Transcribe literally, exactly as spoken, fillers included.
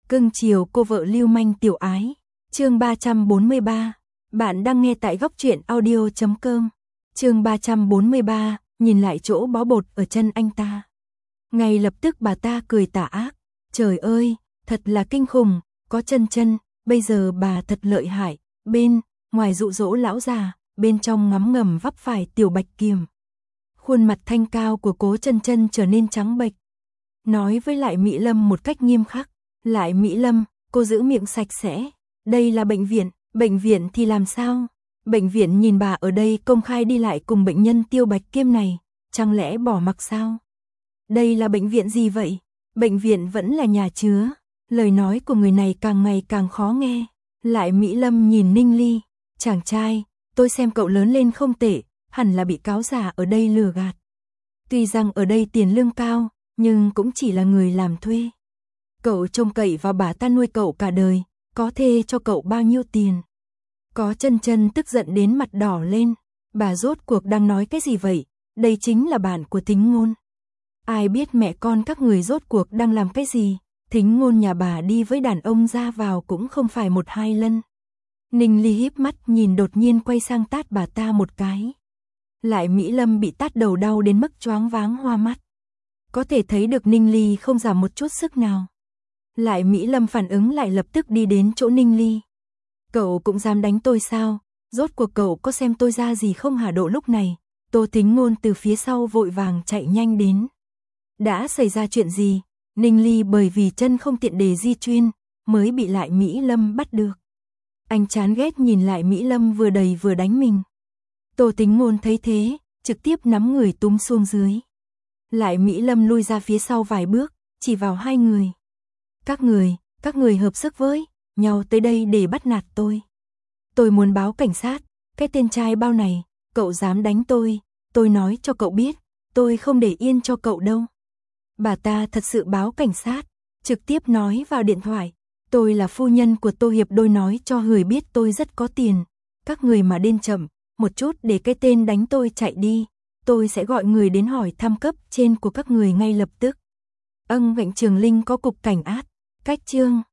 Cưng chiều cô vợ lưu manh tiểu ái. Chương ba trăm bốn mươi ba. Bạn đang nghe tại góc truyện audio chấm com. Chương ba trăm bốn mươi ba, nhìn lại chỗ bó bột ở chân anh ta. Ngay lập tức bà ta cười tà ác. Trời ơi, thật là kinh khủng, có chân chân, bây giờ bà thật lợi hại, bên ngoài dụ dỗ lão già, bên trong ngắm ngầm vấp phải tiểu bạch kiềm. Khuôn mặt thanh cao của Cố Chân Chân trở nên trắng bệch. Nói với Lại Mỹ Lâm một cách nghiêm khắc, Lại Mỹ Lâm, cô giữ miệng sạch sẽ, đây là bệnh viện, bệnh viện thì làm sao? Bệnh viện nhìn bà ở đây công khai đi lại cùng bệnh nhân Tiêu Bạch Kiêm này, chẳng lẽ bỏ mặc sao? Đây là bệnh viện gì vậy? Bệnh viện vẫn là nhà chứa. Lời nói của người này càng ngày càng khó nghe. Lại Mỹ Lâm nhìn Ninh Ly, chàng trai, tôi xem cậu lớn lên không tệ, hẳn là bị cáo già ở đây lừa gạt. Tuy rằng ở đây tiền lương cao, nhưng cũng chỉ là người làm thuê. Cậu trông cậy vào bà ta nuôi cậu cả đời, có thê cho cậu bao nhiêu tiền? Có Chân Chân tức giận đến mặt đỏ lên, bà rốt cuộc đang nói cái gì vậy? Đây chính là bạn của Thính Ngôn. Ai biết mẹ con các người rốt cuộc đang làm cái gì? Thính Ngôn nhà bà đi với đàn ông ra vào cũng không phải một hai lần. Ninh Ly híp mắt nhìn đột nhiên quay sang tát bà ta một cái. Lại Mỹ Lâm bị tát đầu đau đến mức choáng váng hoa mắt. Có thể thấy được Ninh Ly không giảm một chút sức nào. Lại Mỹ Lâm phản ứng lại lập tức đi đến chỗ Ninh Ly. Cậu cũng dám đánh tôi sao? Rốt cuộc cậu có xem tôi ra gì không hả? Độ lúc này, Tô Thính Ngôn từ phía sau vội vàng chạy nhanh đến. Đã xảy ra chuyện gì? Ninh Ly bởi vì chân không tiện để di chuyên, mới bị Lại Mỹ Lâm bắt được. Anh chán ghét nhìn Lại Mỹ Lâm vừa đầy vừa đánh mình. Tô Thính Ngôn thấy thế, trực tiếp nắm người túm xuống dưới. Lại Mỹ Lâm lui ra phía sau vài bước, chỉ vào hai người. Các người, các người hợp sức với nhau tới đây để bắt nạt tôi. Tôi muốn báo cảnh sát, cái tên trai bao này, cậu dám đánh tôi, tôi nói cho cậu biết, tôi không để yên cho cậu đâu. Bà ta thật sự báo cảnh sát, trực tiếp nói vào điện thoại, tôi là phu nhân của Tô Hiệp Đôi, nói cho người biết tôi rất có tiền, các người mà đến chậm một chút để cái tên đánh tôi chạy đi, tôi sẽ gọi người đến hỏi thăm cấp trên của các người ngay lập tức. Ân Vịnh Trường Linh có cục cảnh át, cách chương